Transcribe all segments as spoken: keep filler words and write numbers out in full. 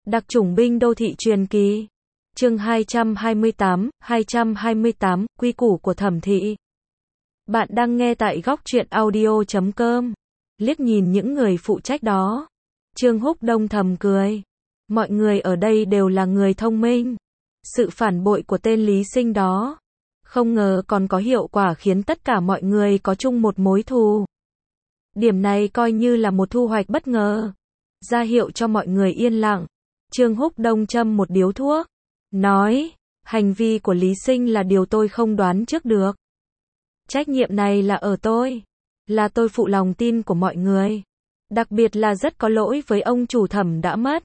Đặc chủng binh đô thị truyền kỳ. Chương hai trăm hai mươi tám, hai trăm hai mươi tám, quy củ của thẩm thị. Bạn đang nghe tại góc truyện audio chấm com. Liếc nhìn những người phụ trách đó, Trương Húc Đông thầm cười. Mọi người ở đây đều là người thông minh. Sự phản bội của tên Lý Sinh đó, không ngờ còn có hiệu quả khiến tất cả mọi người có chung một mối thù. Điểm này coi như là một thu hoạch bất ngờ. Ra hiệu cho mọi người yên lặng, Trương Húc Đông châm một điếu thuốc, nói, hành vi của Lý Sinh là điều tôi không đoán trước được. Trách nhiệm này là ở tôi. Là tôi phụ lòng tin của mọi người. Đặc biệt là rất có lỗi với ông chủ Thẩm đã mất.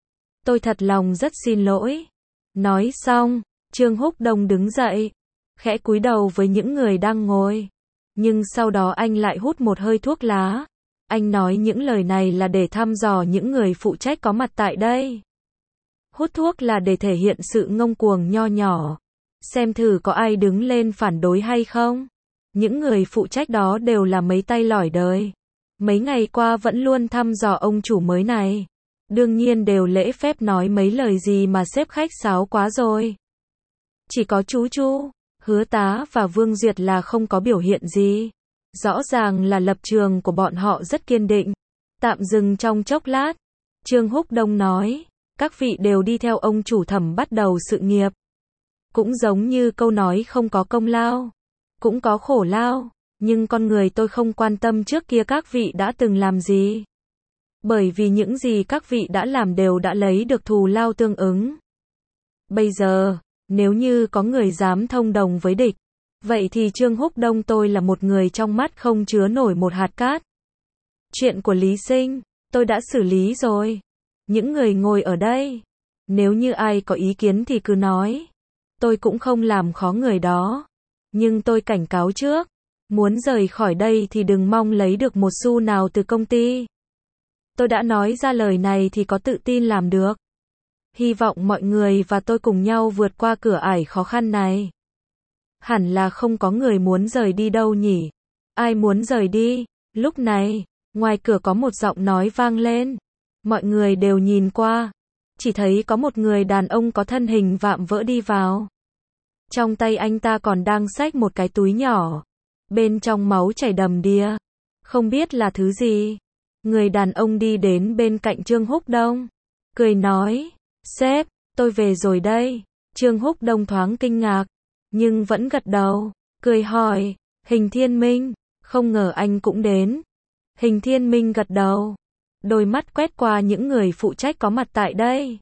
Tôi thật lòng rất xin lỗi. Nói xong, Trương Húc Đông đứng dậy, khẽ cúi đầu với những người đang ngồi. Nhưng sau đó anh lại hút một hơi thuốc lá. Anh nói những lời này là để thăm dò những người phụ trách có mặt tại đây. Hút thuốc là để thể hiện sự ngông cuồng nho nhỏ. Xem thử có ai đứng lên phản đối hay không. Những người phụ trách đó đều là mấy tay lỏi đời. Mấy ngày qua vẫn luôn thăm dò ông chủ mới này. Đương nhiên đều lễ phép nói mấy lời gì mà sếp khách sáo quá rồi. Chỉ có chú Chu, Hứa Tá và Vương Duyệt là không có biểu hiện gì. Rõ ràng là lập trường của bọn họ rất kiên định. Tạm dừng trong chốc lát, Trương Húc Đông nói, các vị đều đi theo ông chủ Thẩm bắt đầu sự nghiệp. Cũng giống như câu nói không có công lao, cũng có khổ lao, nhưng con người tôi không quan tâm trước kia các vị đã từng làm gì. Bởi vì những gì các vị đã làm đều đã lấy được thù lao tương ứng. Bây giờ, nếu như có người dám thông đồng với địch, vậy thì Trương Húc Đông tôi là một người trong mắt không chứa nổi một hạt cát. Chuyện của Lý Sinh, tôi đã xử lý rồi. Những người ngồi ở đây, nếu như ai có ý kiến thì cứ nói. Tôi cũng không làm khó người đó. Nhưng tôi cảnh cáo trước, muốn rời khỏi đây thì đừng mong lấy được một xu nào từ công ty. Tôi đã nói ra lời này thì có tự tin làm được. Hy vọng mọi người và tôi cùng nhau vượt qua cửa ải khó khăn này. Hẳn là không có người muốn rời đi đâu nhỉ? Ai muốn rời đi? Lúc này, ngoài cửa có một giọng nói vang lên. Mọi người đều nhìn qua, chỉ thấy có một người đàn ông có thân hình vạm vỡ đi vào. Trong tay anh ta còn đang xách một cái túi nhỏ, bên trong máu chảy đầm đìa, không biết là thứ gì. Người đàn ông đi đến bên cạnh Trương Húc Đông, cười nói, sếp, tôi về rồi đây. Trương Húc Đông thoáng kinh ngạc, nhưng vẫn gật đầu, cười hỏi, Hình Thiên Minh, không ngờ anh cũng đến. Hình Thiên Minh gật đầu, đôi mắt quét qua những người phụ trách có mặt tại đây.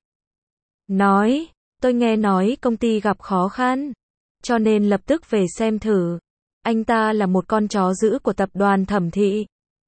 Nói, tôi nghe nói công ty gặp khó khăn, cho nên lập tức về xem thử. Anh ta là một con chó dữ của tập đoàn Thẩm thị.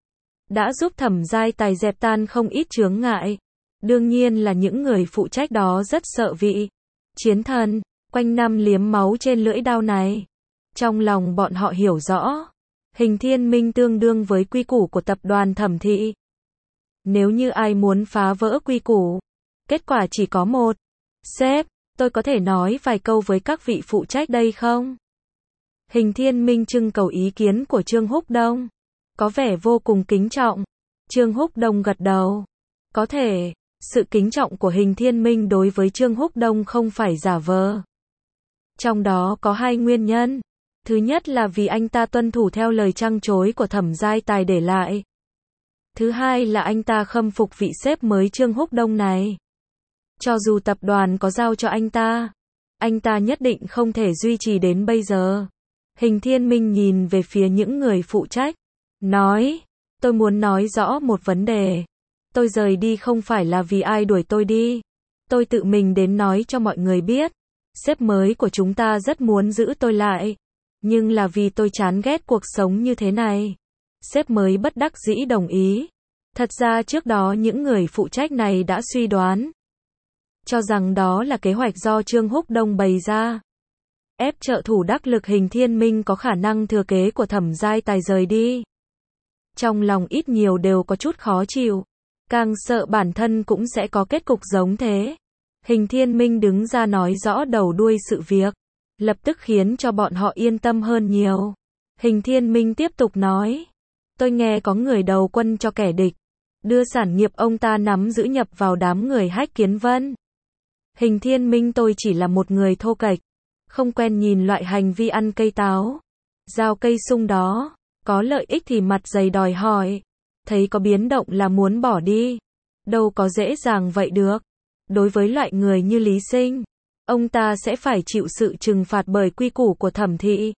Đã giúp Thẩm Giai Tài dẹp tan không ít chướng ngại. Đương nhiên là những người phụ trách đó rất sợ vị chiến thần, quanh năm liếm máu trên lưỡi đao này. Trong lòng bọn họ hiểu rõ, Hình Thiên Minh tương đương với quy củ của tập đoàn Thẩm thị. Nếu như ai muốn phá vỡ quy củ, kết quả chỉ có một. Sếp, tôi có thể nói vài câu với các vị phụ trách đây không? Hình Thiên Minh trưng cầu ý kiến của Trương Húc Đông, có vẻ vô cùng kính trọng. Trương Húc Đông gật đầu. Có thể, sự kính trọng của Hình Thiên Minh đối với Trương Húc Đông không phải giả vờ. Trong đó có hai nguyên nhân. Thứ nhất là vì anh ta tuân thủ theo lời trăng trối của Thẩm Giai Tài để lại. Thứ hai là anh ta khâm phục vị sếp mới Trương Húc Đông này. Cho dù tập đoàn có giao cho anh ta, anh ta nhất định không thể duy trì đến bây giờ. Hình Thiên Minh nhìn về phía những người phụ trách, nói, tôi muốn nói rõ một vấn đề. Tôi rời đi không phải là vì ai đuổi tôi đi. Tôi tự mình đến nói cho mọi người biết. Sếp mới của chúng ta rất muốn giữ tôi lại. Nhưng là vì tôi chán ghét cuộc sống như thế này. Sếp mới bất đắc dĩ đồng ý. Thật ra trước đó những người phụ trách này đã suy đoán, cho rằng đó là kế hoạch do Trương Húc Đông bày ra. Ép trợ thủ đắc lực Hình Thiên Minh có khả năng thừa kế của Thẩm Giai Tài rời đi. Trong lòng ít nhiều đều có chút khó chịu. Càng sợ bản thân cũng sẽ có kết cục giống thế. Hình Thiên Minh đứng ra nói rõ đầu đuôi sự việc, lập tức khiến cho bọn họ yên tâm hơn nhiều. Hình Thiên Minh tiếp tục nói, tôi nghe có người đầu quân cho kẻ địch. đưa sản nghiệp ông ta nắm giữ nhập vào đám người Hách Kiến Vân. Hình Thiên Minh tôi chỉ là một người thô kệch, không quen nhìn loại hành vi ăn cây táo, rào cây sung đó, có lợi ích thì mặt dày đòi hỏi, thấy có biến động là muốn bỏ đi, đâu có dễ dàng vậy được. Đối với loại người như Lý Sinh, ông ta sẽ phải chịu sự trừng phạt bởi quy củ của Thẩm thị.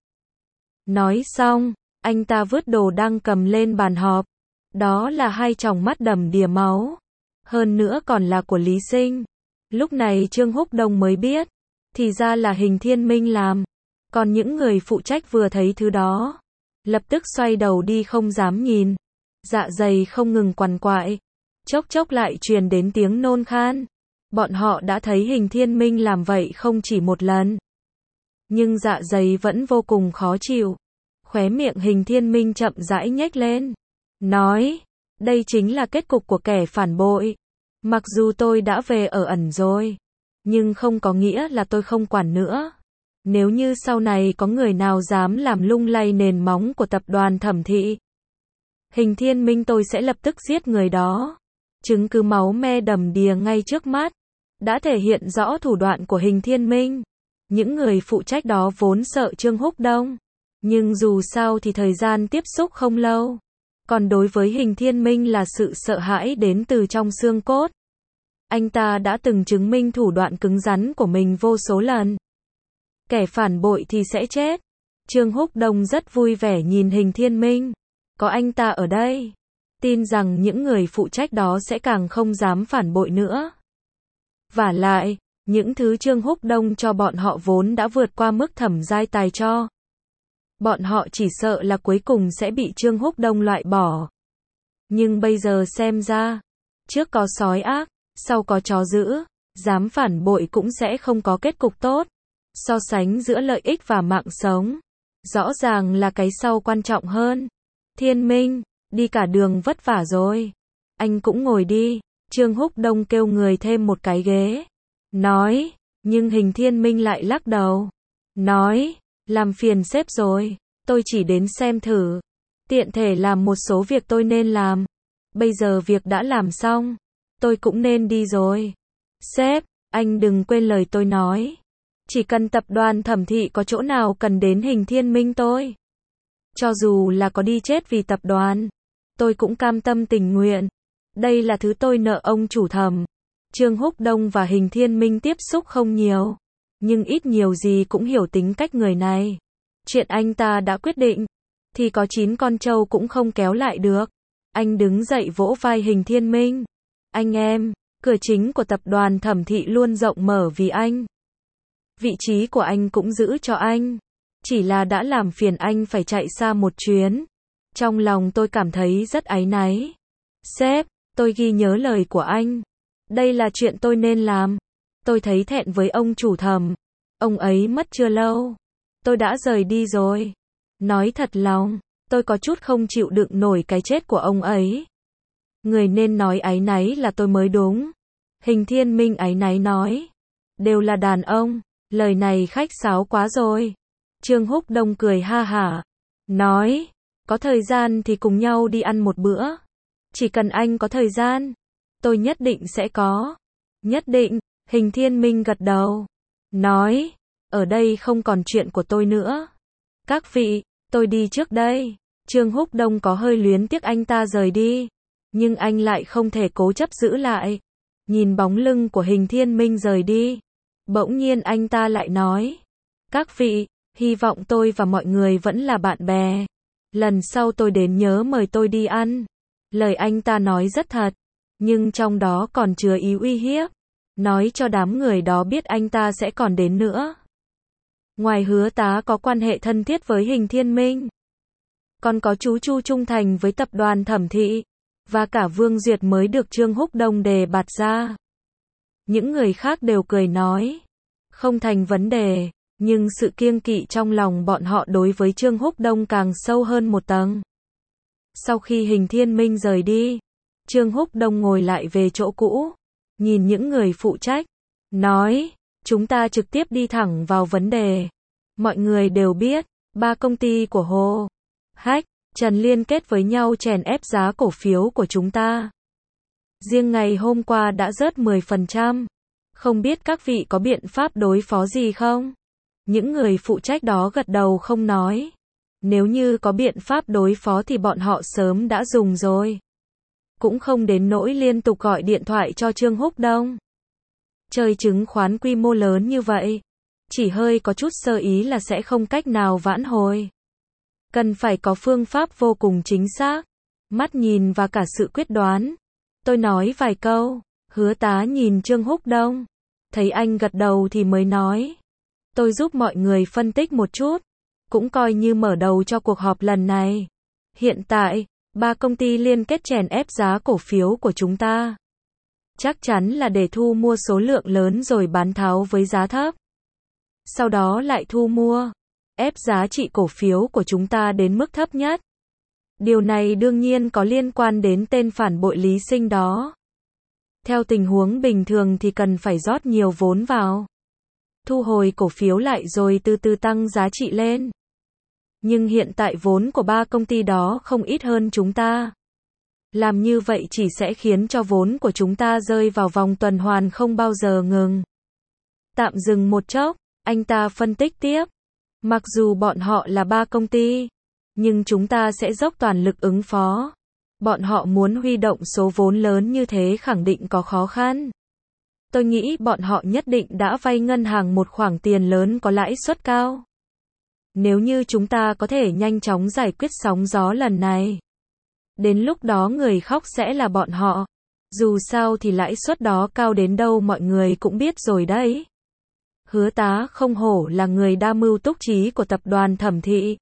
Nói xong, anh ta vứt đồ đang cầm lên bàn họp. Đó là hai tròng mắt đầm đìa máu. Hơn nữa còn là của Lý Sinh. Lúc này Trương Húc Đông mới biết, thì ra là Hình Thiên Minh làm. Còn những người phụ trách vừa thấy thứ đó, lập tức xoay đầu đi không dám nhìn. Dạ dày không ngừng quằn quại. Chốc chốc lại truyền đến tiếng nôn khan. Bọn họ đã thấy Hình Thiên Minh làm vậy không chỉ một lần. Nhưng dạ dày vẫn vô cùng khó chịu. Khóe miệng Hình Thiên Minh chậm rãi nhếch lên. Nói, đây chính là kết cục của kẻ phản bội. Mặc dù tôi đã về ở ẩn rồi, nhưng không có nghĩa là tôi không quản nữa. Nếu như sau này có người nào dám làm lung lay nền móng của tập đoàn Thẩm thị, Hình Thiên Minh tôi sẽ lập tức giết người đó. Chứng cứ máu me đầm đìa ngay trước mắt, đã thể hiện rõ thủ đoạn của Hình Thiên Minh. Những người phụ trách đó vốn sợ Trương Húc Đông, nhưng dù sao thì thời gian tiếp xúc không lâu. Còn đối với Hình Thiên Minh là sự sợ hãi đến từ trong xương cốt. Anh ta đã từng chứng minh thủ đoạn cứng rắn của mình vô số lần. Kẻ phản bội thì sẽ chết. Trương Húc Đông rất vui vẻ nhìn Hình Thiên Minh. Có anh ta ở đây, tin rằng những người phụ trách đó sẽ càng không dám phản bội nữa. Vả lại, những thứ Trương Húc Đông cho bọn họ vốn đã vượt qua mức Thẩm Giai Tài cho. Bọn họ chỉ sợ là cuối cùng sẽ bị Trương Húc Đông loại bỏ. Nhưng bây giờ xem ra, trước có sói ác, sau có chó dữ, dám phản bội cũng sẽ không có kết cục tốt. So sánh giữa lợi ích và mạng sống, rõ ràng là cái sau quan trọng hơn. Thiên Minh, đi cả đường vất vả rồi. Anh cũng ngồi đi. Trương Húc Đông kêu người thêm một cái ghế. Nói, nhưng Hình Thiên Minh lại lắc đầu. Nói, làm phiền sếp rồi. Tôi chỉ đến xem thử. Tiện thể làm một số việc tôi nên làm. Bây giờ việc đã làm xong, tôi cũng nên đi rồi. Sếp, anh đừng quên lời tôi nói. Chỉ cần tập đoàn Thẩm thị có chỗ nào cần đến Hình Thiên Minh tôi, cho dù là có đi chết vì tập đoàn, tôi cũng cam tâm tình nguyện. Đây là thứ tôi nợ ông chủ Thẩm. Trương Húc Đông và Hình Thiên Minh tiếp xúc không nhiều, nhưng ít nhiều gì cũng hiểu tính cách người này. Chuyện anh ta đã quyết định, thì có chín con trâu cũng không kéo lại được. Anh đứng dậy vỗ vai Hình Thiên Minh. Anh em, cửa chính của tập đoàn Thẩm thị luôn rộng mở vì anh. Vị trí của anh cũng giữ cho anh. Chỉ là đã làm phiền anh phải chạy xa một chuyến. Trong lòng tôi cảm thấy rất áy náy. Sếp, tôi ghi nhớ lời của anh. Đây là chuyện tôi nên làm. Tôi thấy thẹn với ông chủ Thẩm. Ông ấy mất chưa lâu, tôi đã rời đi rồi. Nói thật lòng, tôi có chút không chịu đựng nổi cái chết của ông ấy. Người nên nói áy náy là tôi mới đúng. Hình Thiên Minh áy náy nói. Đều là đàn ông, lời này khách sáo quá rồi. Trương Húc Đông cười ha hả. Nói, có thời gian thì cùng nhau đi ăn một bữa. Chỉ cần anh có thời gian, tôi nhất định sẽ có. Nhất định, Hình Thiên Minh gật đầu. Nói, ở đây không còn chuyện của tôi nữa. Các vị, tôi đi trước đây. Trương Húc Đông có hơi luyến tiếc anh ta rời đi, nhưng anh lại không thể cố chấp giữ lại. Nhìn bóng lưng của Hình Thiên Minh rời đi, bỗng nhiên anh ta lại nói. Các vị, hy vọng tôi và mọi người vẫn là bạn bè. Lần sau tôi đến nhớ mời tôi đi ăn. Lời anh ta nói rất thật, nhưng trong đó còn chứa ý uy hiếp. Nói cho đám người đó biết anh ta sẽ còn đến nữa. Ngoài Hứa Tá có quan hệ thân thiết với Hình Thiên Minh, còn có chú Chu trung thành với tập đoàn Thẩm thị, và cả Vương Duyệt mới được Trương Húc Đông đề bạt ra. Những người khác đều cười nói, không thành vấn đề, nhưng sự kiêng kỵ trong lòng bọn họ đối với Trương Húc Đông càng sâu hơn một tầng. Sau khi Hình Thiên Minh rời đi, Trương Húc Đông ngồi lại về chỗ cũ, nhìn những người phụ trách, nói, chúng ta trực tiếp đi thẳng vào vấn đề. Mọi người đều biết, ba công ty của Hồ, Hách, Trần liên kết với nhau chèn ép giá cổ phiếu của chúng ta. Riêng ngày hôm qua đã rớt mười phần trăm. Không biết các vị có biện pháp đối phó gì không? Những người phụ trách đó gật đầu không nói. Nếu như có biện pháp đối phó thì bọn họ sớm đã dùng rồi. Cũng không đến nỗi liên tục gọi điện thoại cho Trương Húc Đông. Chơi chứng khoán quy mô lớn như vậy, chỉ hơi có chút sơ ý là sẽ không cách nào vãn hồi. Cần phải có phương pháp vô cùng chính xác, mắt nhìn và cả sự quyết đoán. Tôi nói vài câu, Hứa Tá nhìn Trương Húc Đông, thấy anh gật đầu thì mới nói. Tôi giúp mọi người phân tích một chút, cũng coi như mở đầu cho cuộc họp lần này. Hiện tại, ba công ty liên kết chèn ép giá cổ phiếu của chúng ta. Chắc chắn là để thu mua số lượng lớn rồi bán tháo với giá thấp. Sau đó lại thu mua, ép giá trị cổ phiếu của chúng ta đến mức thấp nhất. Điều này đương nhiên có liên quan đến tên phản bội Lý Sinh đó. Theo tình huống bình thường thì cần phải rót nhiều vốn vào, thu hồi cổ phiếu lại rồi từ từ tăng giá trị lên. Nhưng hiện tại vốn của ba công ty đó không ít hơn chúng ta. Làm như vậy chỉ sẽ khiến cho vốn của chúng ta rơi vào vòng tuần hoàn không bao giờ ngừng. Tạm dừng một chốc, anh ta phân tích tiếp. Mặc dù bọn họ là ba công ty, nhưng chúng ta sẽ dốc toàn lực ứng phó. Bọn họ muốn huy động số vốn lớn như thế khẳng định có khó khăn. Tôi nghĩ bọn họ nhất định đã vay ngân hàng một khoản tiền lớn có lãi suất cao. Nếu như chúng ta có thể nhanh chóng giải quyết sóng gió lần này, đến lúc đó người khóc sẽ là bọn họ. Dù sao thì lãi suất đó cao đến đâu mọi người cũng biết rồi đấy. Hứa Tá không hổ là người đa mưu túc trí của tập đoàn Thẩm Thị.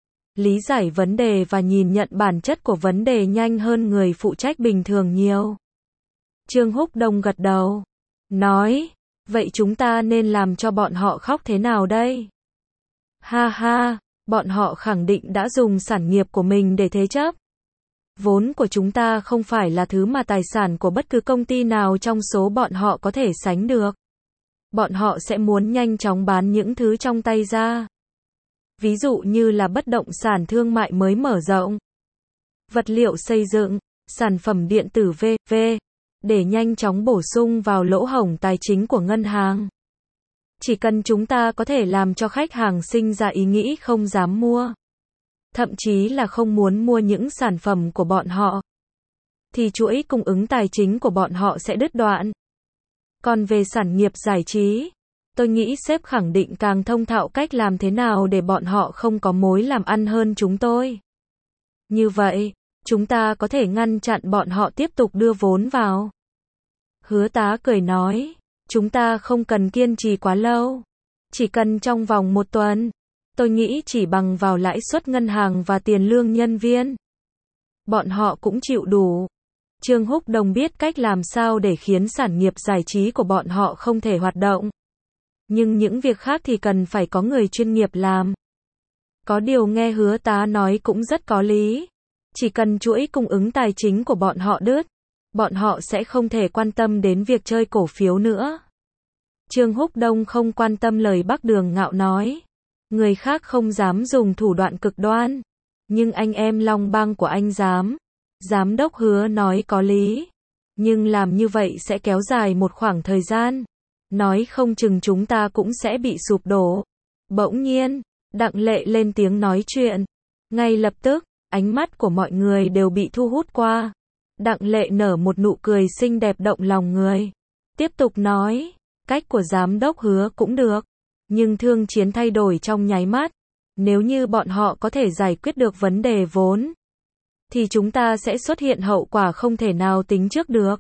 Lý giải vấn đề và nhìn nhận bản chất của vấn đề nhanh hơn người phụ trách bình thường nhiều. Trương Húc Đông gật đầu, nói, vậy chúng ta nên làm cho bọn họ khóc thế nào đây? Ha ha, bọn họ khẳng định đã dùng sản nghiệp của mình để thế chấp. Vốn của chúng ta không phải là thứ mà tài sản của bất cứ công ty nào trong số bọn họ có thể sánh được. Bọn họ sẽ muốn nhanh chóng bán những thứ trong tay ra. Ví dụ như là bất động sản thương mại mới mở rộng, vật liệu xây dựng, sản phẩm điện tử vân vân, để nhanh chóng bổ sung vào lỗ hổng tài chính của ngân hàng. Chỉ cần chúng ta có thể làm cho khách hàng sinh ra ý nghĩ không dám mua, thậm chí là không muốn mua những sản phẩm của bọn họ, thì chuỗi cung ứng tài chính của bọn họ sẽ đứt đoạn. Còn về sản nghiệp giải trí, tôi nghĩ sếp khẳng định càng thông thạo cách làm thế nào để bọn họ không có mối làm ăn hơn chúng tôi. Như vậy, chúng ta có thể ngăn chặn bọn họ tiếp tục đưa vốn vào. Hứa Tá cười nói, chúng ta không cần kiên trì quá lâu. Chỉ cần trong vòng một tuần, tôi nghĩ chỉ bằng vào lãi suất ngân hàng và tiền lương nhân viên, bọn họ cũng chịu đủ. Trương Húc Đông biết cách làm sao để khiến sản nghiệp giải trí của bọn họ không thể hoạt động. Nhưng những việc khác thì cần phải có người chuyên nghiệp làm. Có điều nghe Hứa Tá nói cũng rất có lý. Chỉ cần chuỗi cung ứng tài chính của bọn họ đứt, bọn họ sẽ không thể quan tâm đến việc chơi cổ phiếu nữa. Trương Húc Đông không quan tâm lời Bắc Đường Ngạo nói. Người khác không dám dùng thủ đoạn cực đoan, nhưng anh em Long Bang của anh dám. Giám đốc Hứa nói có lý, nhưng làm như vậy sẽ kéo dài một khoảng thời gian. Nói không chừng chúng ta cũng sẽ bị sụp đổ. Bỗng nhiên, Đặng Lệ lên tiếng nói chuyện. Ngay lập tức, ánh mắt của mọi người đều bị thu hút qua. Đặng Lệ nở một nụ cười xinh đẹp động lòng người. Tiếp tục nói, cách của giám đốc Hứa cũng được, nhưng thương chiến thay đổi trong nháy mắt. Nếu như bọn họ có thể giải quyết được vấn đề vốn, thì chúng ta sẽ xuất hiện hậu quả không thể nào tính trước được.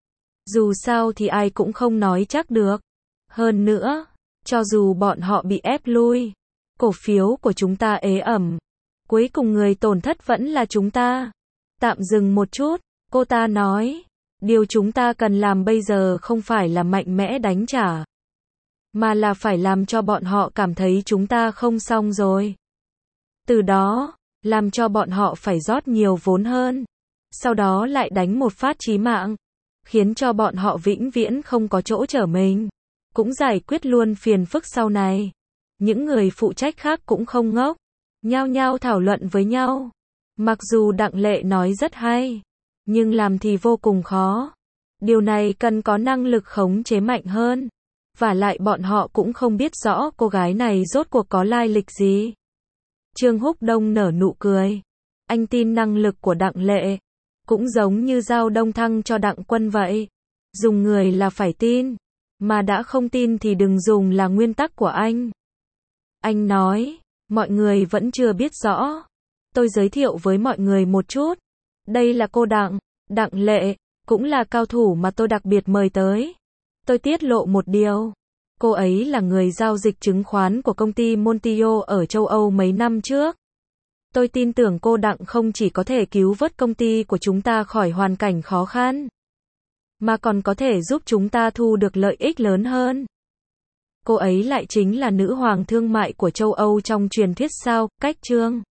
Dù sao thì ai cũng không nói chắc được. Hơn nữa, cho dù bọn họ bị ép lui, cổ phiếu của chúng ta ế ẩm, cuối cùng người tổn thất vẫn là chúng ta. Tạm dừng một chút, cô ta nói, điều chúng ta cần làm bây giờ không phải là mạnh mẽ đánh trả, mà là phải làm cho bọn họ cảm thấy chúng ta không xong rồi. Từ đó, làm cho bọn họ phải rót nhiều vốn hơn, sau đó lại đánh một phát chí mạng, khiến cho bọn họ vĩnh viễn không có chỗ trở mình, cũng giải quyết luôn phiền phức sau này. Những người phụ trách khác cũng không ngốc, nhao nhao thảo luận với nhau. Mặc dù Đặng Lệ nói rất hay, nhưng làm thì vô cùng khó. Điều này cần có năng lực khống chế mạnh hơn. Vả lại bọn họ cũng không biết rõ cô gái này rốt cuộc có lai lịch gì. Trương Húc Đông nở nụ cười. Anh tin năng lực của Đặng Lệ. Cũng giống như giao Đông Thăng cho Đặng Quân vậy. Dùng người là phải tin. Mà đã không tin thì đừng dùng là nguyên tắc của anh. Anh nói, mọi người vẫn chưa biết rõ. Tôi giới thiệu với mọi người một chút. Đây là cô Đặng, Đặng Lệ, cũng là cao thủ mà tôi đặc biệt mời tới. Tôi tiết lộ một điều. Cô ấy là người giao dịch chứng khoán của công ty Montio ở châu Âu mấy năm trước. Tôi tin tưởng cô Đặng không chỉ có thể cứu vớt công ty của chúng ta khỏi hoàn cảnh khó khăn, mà còn có thể giúp chúng ta thu được lợi ích lớn hơn. Cô ấy lại chính là nữ hoàng thương mại của châu Âu trong truyền thuyết sao, Cách Trương.